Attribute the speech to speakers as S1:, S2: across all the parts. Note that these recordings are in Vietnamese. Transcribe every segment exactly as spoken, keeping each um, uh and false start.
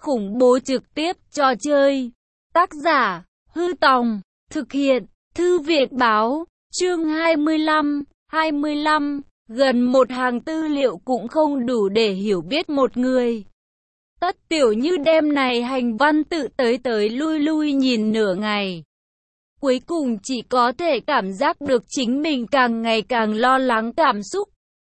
S1: khủng bố trực tiếp trò chơi. Tác giả, Hư Tòng, thực hiện, Thư viện Báo, chương hai mươi lăm, hai mươi lăm, gần một hàng tư liệu cũng không đủ để hiểu biết một người. Tất Tiểu Như đêm này hành văn tự tới tới lui lui nhìn nửa ngày. Cuối cùng chỉ có thể cảm giác được chính mình càng ngày càng lo lắng cảm xúc.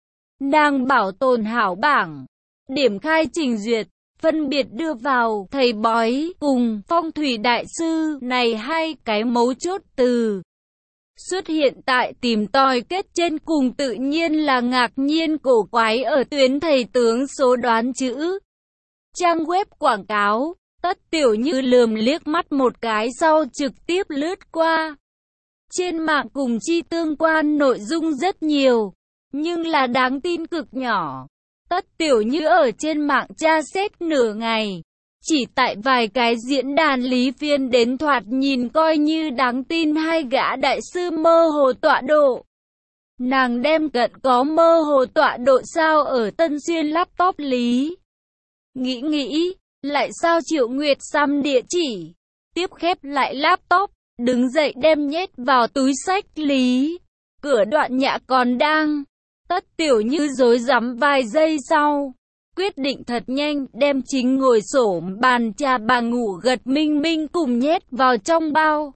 S1: Nàng bảo tồn hảo bảng, điểm khai trình duyệt, phân biệt đưa vào thầy bói cùng phong thủy đại sư này hai cái mấu chốt từ. Xuất hiện tại tìm tòi kết trên cùng tự nhiên là ngạc nhiên cổ quái ở tuyến thầy tướng số đoán chữ. Trang web quảng cáo, Tất Tiểu Như lườm liếc mắt một cái sau trực tiếp lướt qua. Trên mạng cùng chi tương quan nội dung rất nhiều, nhưng là đáng tin cực nhỏ. Tất Tiểu Như ở trên mạng tra xét nửa ngày, chỉ tại vài cái diễn đàn lý phiên đến thoạt nhìn coi như đáng tin hai gã đại sư mơ hồ tọa độ. Nàng đem cận có mơ hồ tọa độ sao ở Tân Xuyên laptop lý. Nghĩ nghĩ, lại sao Triệu Nguyệt xăm địa chỉ, tiếp khép lại laptop, đứng dậy đem nhét vào túi sách lý. Cửa Đoạn Nhã còn đang. Tất Tiểu Như rối rắm vài giây sau, quyết định thật nhanh đem chính ngồi xổm bàn trà bà ngủ gật Minh Minh cùng nhét vào trong bao.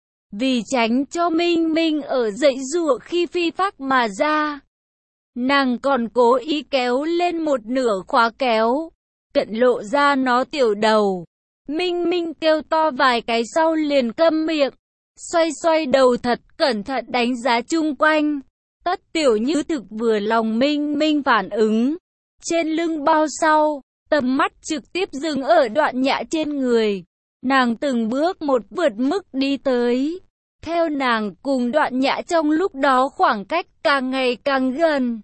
S1: Vì tránh cho Minh Minh ở dậy giụa khi phi phác mà ra, nàng còn cố ý kéo lên một nửa khóa kéo, cận lộ ra nó tiểu đầu. Minh Minh kêu to vài cái sau liền câm miệng, xoay xoay đầu thật cẩn thận đánh giá chung quanh. Tất Tiểu Như thực vừa lòng Minh Minh phản ứng. Trên lưng bao sau, tầm mắt trực tiếp dừng ở Đoạn Nhã trên người. Nàng từng bước một vượt mức đi tới. Theo nàng cùng Đoạn Nhã trong lúc đó khoảng cách càng ngày càng gần.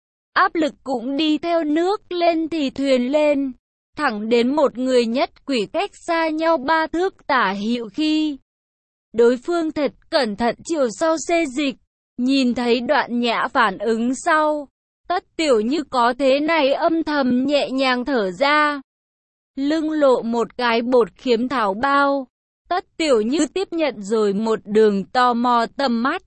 S1: Áp lực cũng đi theo nước lên thì thuyền lên. Thẳng đến một người nhất quỷ cách xa nhau ba thước tả hữu khi đối phương thật cẩn thận chiều sau xê dịch. Nhìn thấy Đoạn Nhã phản ứng sau, Tất Tiểu Như có thế này âm thầm nhẹ nhàng thở ra. Lưng lộ một cái bột khiếm thảo bao, Tất Tiểu Như tiếp nhận rồi một đường tò mò tầm mắt.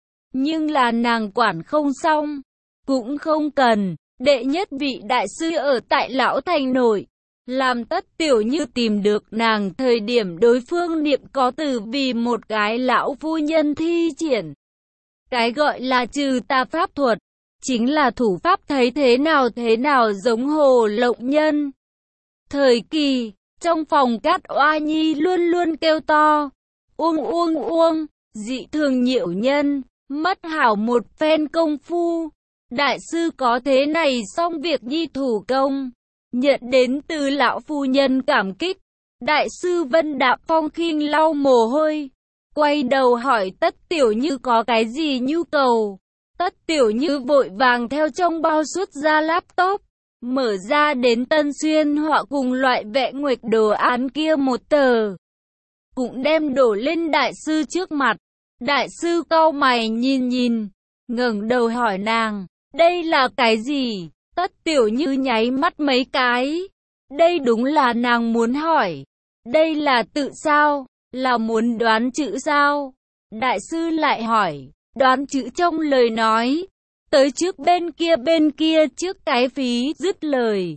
S1: Nhưng là nàng quản không xong, cũng không cần. Đệ nhất vị đại sư ở tại Lão Thành Nội, làm Tất Tiểu Như tìm được nàng thời điểm đối phương niệm có từ vì một cái lão phu nhân thi triển. Cái gọi là trừ tà pháp thuật, chính là thủ pháp thấy thế nào thế nào giống Hồ Lộng Nhân. Thời kỳ, trong phòng Cát Oa Nhi luôn luôn kêu to, uông uông uông, dị thường nhiễu nhân, mất hảo một phen công phu. Đại sư có thế này xong việc nhi thủ công, nhận đến từ lão phu nhân cảm kích. Đại sư Vân Đạm Phong khinh lau mồ hôi, quay đầu hỏi Tất Tiểu Như có cái gì nhu cầu. Tất Tiểu Như vội vàng theo trong bao xuất ra laptop, mở ra đến Tân Xuyên họa cùng loại vẽ nguệch đồ án kia một tờ, cũng đem đổ lên đại sư trước mặt. Đại sư cau mày nhìn nhìn, ngẩng đầu hỏi nàng, đây là cái gì? Tất Tiểu Như nháy mắt mấy cái. Đây đúng là nàng muốn hỏi. Đây là tự sao? Là muốn đoán chữ sao? Đại sư lại hỏi, đoán chữ trong lời nói. Tới trước bên kia bên kia trước cái phí dứt lời.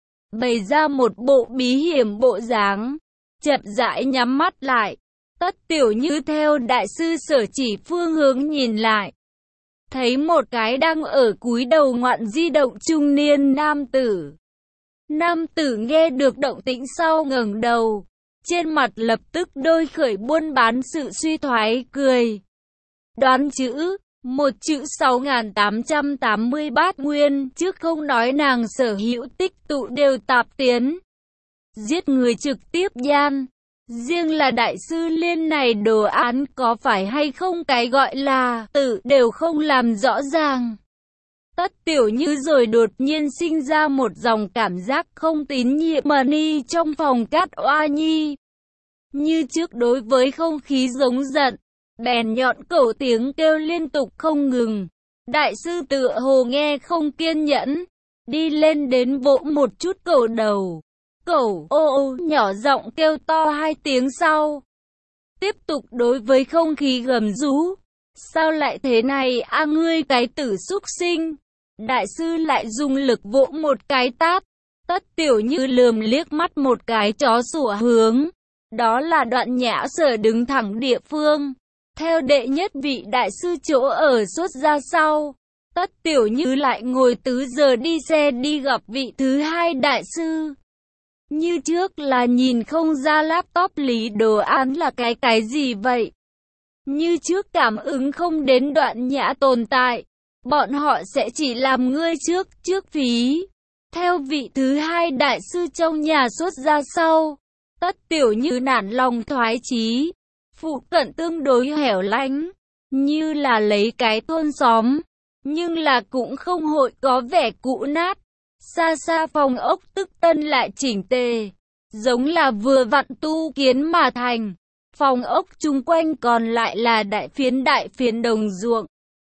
S1: Bày ra một bộ bí hiểm bộ dáng, chậm rãi nhắm mắt lại. Tất Tiểu Như theo đại sư sở chỉ phương hướng nhìn lại. Thấy một cái đang ở cúi đầu ngoạn di động trung niên nam tử. Nam tử nghe được động tĩnh sau ngẩng đầu, trên mặt lập tức đôi khởi buôn bán sự suy thoái cười. Đoán chữ, một chữ sáu nghìn tám trăm tám mươi bát nguyên, chứ không nói nàng sở hữu tích tụ đều tạp tiến. Giết người trực tiếp gian. Riêng là đại sư Liên này đồ án có phải hay không cái gọi là tự đều không làm rõ ràng. Tất Tiểu Như rồi đột nhiên sinh ra một dòng cảm giác không tín nhiệm mờ ni trong phòng Cát Oa Nhi. Như trước đối với không khí giống giận, bèn nhọn cổ tiếng kêu liên tục không ngừng. Đại sư tựa hồ nghe không kiên nhẫn, đi lên đến vỗ một chút cổ đầu. cẩu ô ô nhỏ giọng kêu to hai tiếng sau. Tiếp tục đối với không khí gầm rú. Sao lại thế này a ngươi cái tử súc sinh. Đại sư lại dùng lực vỗ một cái tát. Tất Tiểu Như lườm liếc mắt một cái chó sủa hướng. Đó là Đoạn Nhã Sở đứng thẳng địa phương. Theo đệ nhất vị đại sư chỗ ở suốt ra sau. Tất Tiểu Như lại ngồi tứ giờ đi xe đi gặp vị thứ hai đại sư. Như trước là nhìn không ra laptop Lý Đồ An là cái cái gì vậy. Như trước cảm ứng không đến Đoạn Nhã tồn tại. Bọn họ sẽ chỉ làm ngươi trước, trước phí. Theo vị thứ hai đại sư trong nhà xuất ra sau. Tất Tiểu Như nản lòng thoái chí. Phụ cận tương đối hẻo lánh. Như là lấy cái thôn xóm. Nhưng là cũng không hội có vẻ cũ nát. Xa xa phòng ốc tức tân lại chỉnh tề. Giống là vừa vặn tu kiến mà thành. Phòng ốc chung quanh còn lại là đại phiến đại phiến đồng ruộng.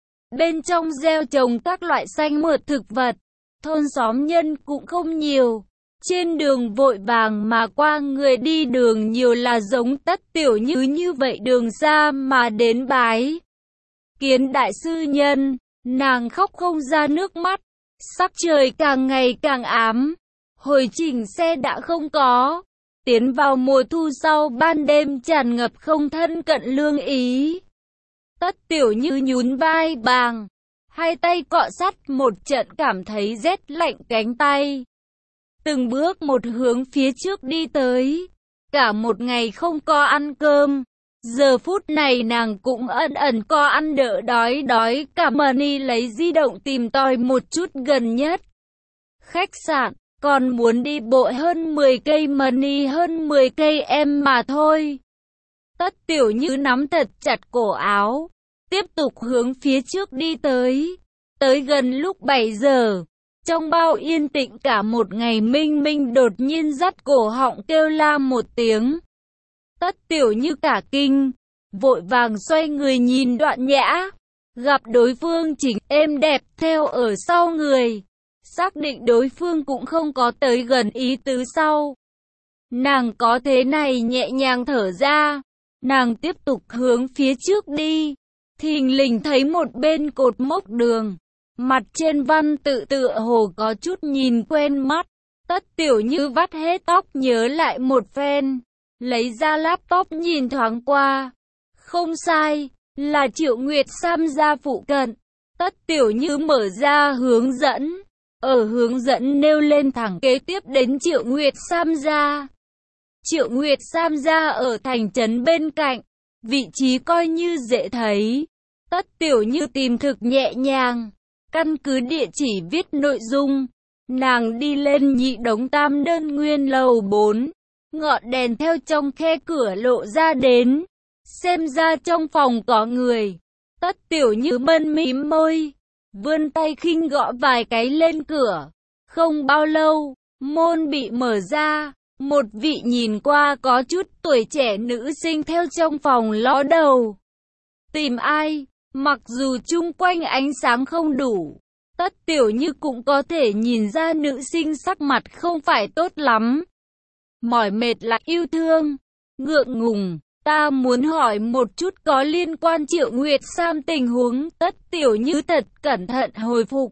S1: Bên trong gieo trồng các loại xanh mượt thực vật. Thôn xóm nhân cũng không nhiều. Trên đường vội vàng mà qua người đi đường nhiều là giống Tất Tiểu Như như vậy đường xa mà đến bái. Kiến đại sư nhân, nàng khóc không ra nước mắt. Sắc trời càng ngày càng ám. Hồi trình xe đã không có. Tiến vào mùa thu sau ban đêm tràn ngập không thân cận lương ý. Tất Tiểu Như nhún vai bàng. Hai tay cọ sắt một trận cảm thấy rét lạnh cánh tay. Từng bước một hướng phía trước đi tới. Cả một ngày không có ăn cơm. Giờ phút này nàng cũng ẩn ẩn có ăn đỡ đói đói. Cả Mani lấy di động tìm tòi một chút gần nhất. Khách sạn, còn muốn đi bộ hơn mười cây Mani hơn mười cây em mà thôi. Tất Tiểu Như nắm thật chặt cổ áo. Tiếp tục hướng phía trước đi tới. Tới gần lúc bảy giờ. Trong bao yên tĩnh cả một ngày Minh Minh đột nhiên dắt cổ họng kêu la một tiếng. Tất Tiểu Như cả kinh. Vội vàng xoay người nhìn Đoạn Nhã. Gặp đối phương chỉnh êm đẹp theo ở sau người. Xác định đối phương cũng không có tới gần ý tứ sau. Nàng có thế này nhẹ nhàng thở ra. Nàng tiếp tục hướng phía trước đi. Thình lình thấy một bên cột mốc đường. Mặt trên văn tự tựa hồ có chút nhìn quen mắt. Tất Tiểu Như vắt hết tóc nhớ lại một phen. Lấy ra laptop nhìn thoáng qua. Không sai, là Triệu Nguyệt Sam gia phụ cận. Tất Tiểu Như mở ra hướng dẫn. Ở hướng dẫn nêu lên thẳng kế tiếp đến Triệu Nguyệt Sam gia. Triệu Nguyệt Sam gia ở thành trấn bên cạnh. Vị trí coi như dễ thấy. Tất Tiểu Như tìm thực nhẹ nhàng. Căn cứ địa chỉ viết nội dung. Nàng đi lên nhị đống tam đơn nguyên lầu bốn. Ngọn đèn theo trong khe cửa lộ ra đến. Xem ra trong phòng có người. Tất Tiểu Như mân mím môi. Vươn tay khinh gõ vài cái lên cửa. Không bao lâu, môn bị mở ra. Một vị nhìn qua có chút tuổi trẻ nữ sinh theo trong phòng ló đầu. Tìm ai? Mặc dù chung quanh ánh sáng không đủ, Tất Tiểu Như cũng có thể nhìn ra nữ sinh sắc mặt không phải tốt lắm. Mỏi mệt lại yêu thương, ngượng ngùng, ta muốn hỏi một chút có liên quan Triệu Nguyệt Sam tình huống. Tất Tiểu Như thật cẩn thận hồi phục.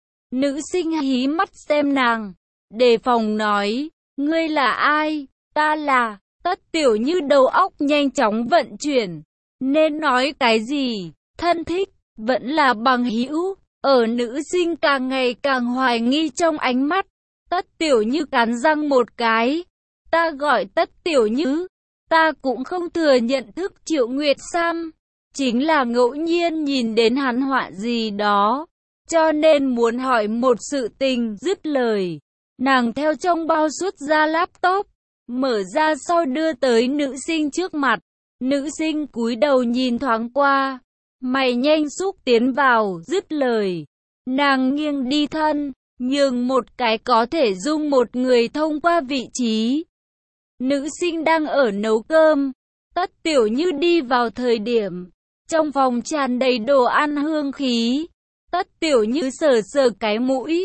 S1: Nữ sinh hí mắt xem nàng, đề phòng nói, ngươi là ai? Ta là... Tất Tiểu Như đầu óc nhanh chóng vận chuyển, nên nói cái gì? Thân thích, vẫn là bằng hữu. Ở nữ sinh càng ngày càng hoài nghi trong ánh mắt. Tất Tiểu Như cắn răng một cái. Ta gọi Tất Tiểu Như. Ta cũng không thừa nhận thức Triệu Nguyệt Sam. Chính là ngẫu nhiên nhìn đến hắn họa gì đó. Cho nên muốn hỏi một sự tình. Dứt lời, nàng theo trong bao xuất ra laptop. Mở ra sau đưa tới nữ sinh trước mặt. Nữ sinh cúi đầu nhìn thoáng qua. Mày nhanh xúc tiến vào. Dứt lời, nàng nghiêng đi thân, nhường một cái có thể dung một người thông qua vị trí. Nữ sinh đang ở nấu cơm. Tất Tiểu Như đi vào thời điểm trong phòng tràn đầy đồ ăn hương khí. Tất Tiểu Như sờ sờ cái mũi,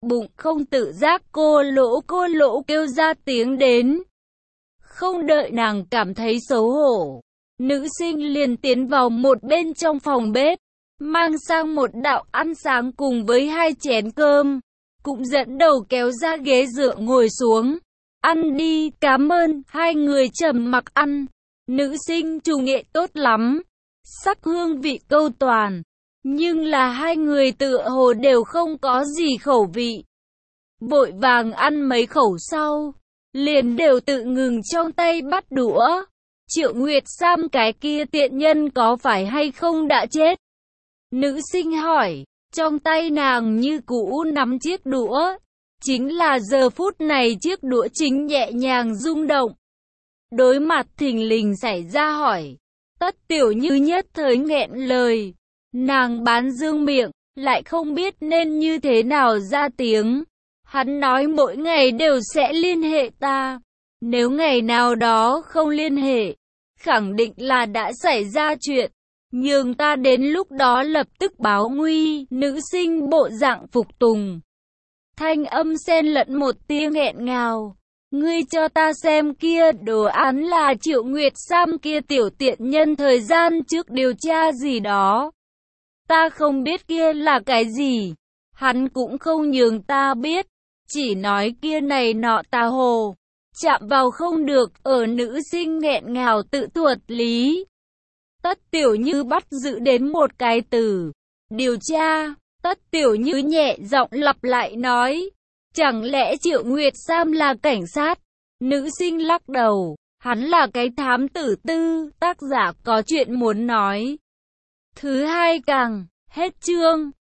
S1: bụng không tự giác cô lỗ cô lỗ kêu ra tiếng đến. Không đợi nàng cảm thấy xấu hổ, nữ sinh liền tiến vào một bên trong phòng bếp, mang sang một đạo ăn sáng cùng với hai chén cơm, cũng dẫn đầu kéo ra ghế dựa ngồi xuống. Ăn đi, cảm ơn. Hai người trầm mặc ăn. Nữ sinh chủ nghệ tốt lắm, sắc hương vị câu toàn, nhưng là hai người tựa hồ đều không có gì khẩu vị. Vội vàng ăn mấy khẩu sau, liền đều tự ngừng trong tay bắt đũa. Triệu Nguyệt Sam cái kia tiện nhân có phải hay không đã chết? Nữ sinh hỏi, trong tay nàng như cũ nắm chiếc đũa. Chính là giờ phút này chiếc đũa chính nhẹ nhàng rung động. Đối mặt thình lình xảy ra hỏi, Tất Tiểu Như nhất thời nghẹn lời. Nàng bán dương miệng, lại không biết nên như thế nào ra tiếng. Hắn nói mỗi ngày đều sẽ liên hệ ta. Nếu ngày nào đó không liên hệ, khẳng định là đã xảy ra chuyện. Nhưng ta đến lúc đó lập tức báo nguy. Nữ sinh bộ dạng phục tùng, thanh âm xen lẫn một tia nghẹn ngào. Ngươi cho ta xem kia đồ án là Triệu Nguyệt Sam kia tiểu tiện nhân thời gian trước điều tra gì đó. Ta không biết kia là cái gì. Hắn cũng không nhường ta biết. Chỉ nói kia này nọ tà hồ. Chạm vào không được. Ở nữ sinh nghẹn ngào tự thuật lý. Tất Tiểu Như bắt giữ đến một cái từ. Điều tra. Tất Tiểu Như nhẹ giọng lặp lại nói. Chẳng lẽ Triệu Nguyệt Sam là cảnh sát? Nữ sinh lắc đầu. Hắn là cái thám tử tư. Tác giả có chuyện muốn nói. Thứ hai càng. Hết chương.